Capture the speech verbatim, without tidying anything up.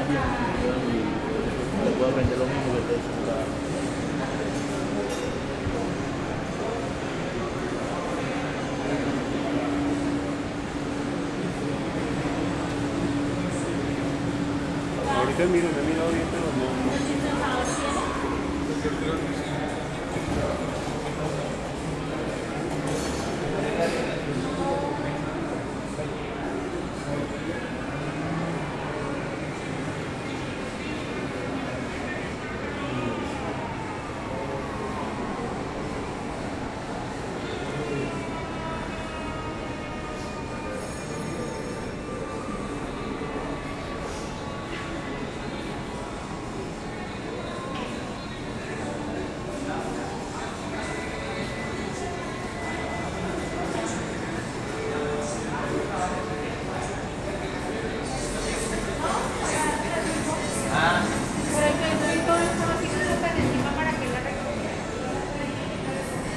cambia mi opinión y te puedo aprender lo mismo que te dicen acá. Ahorita miro, me he mirado bien.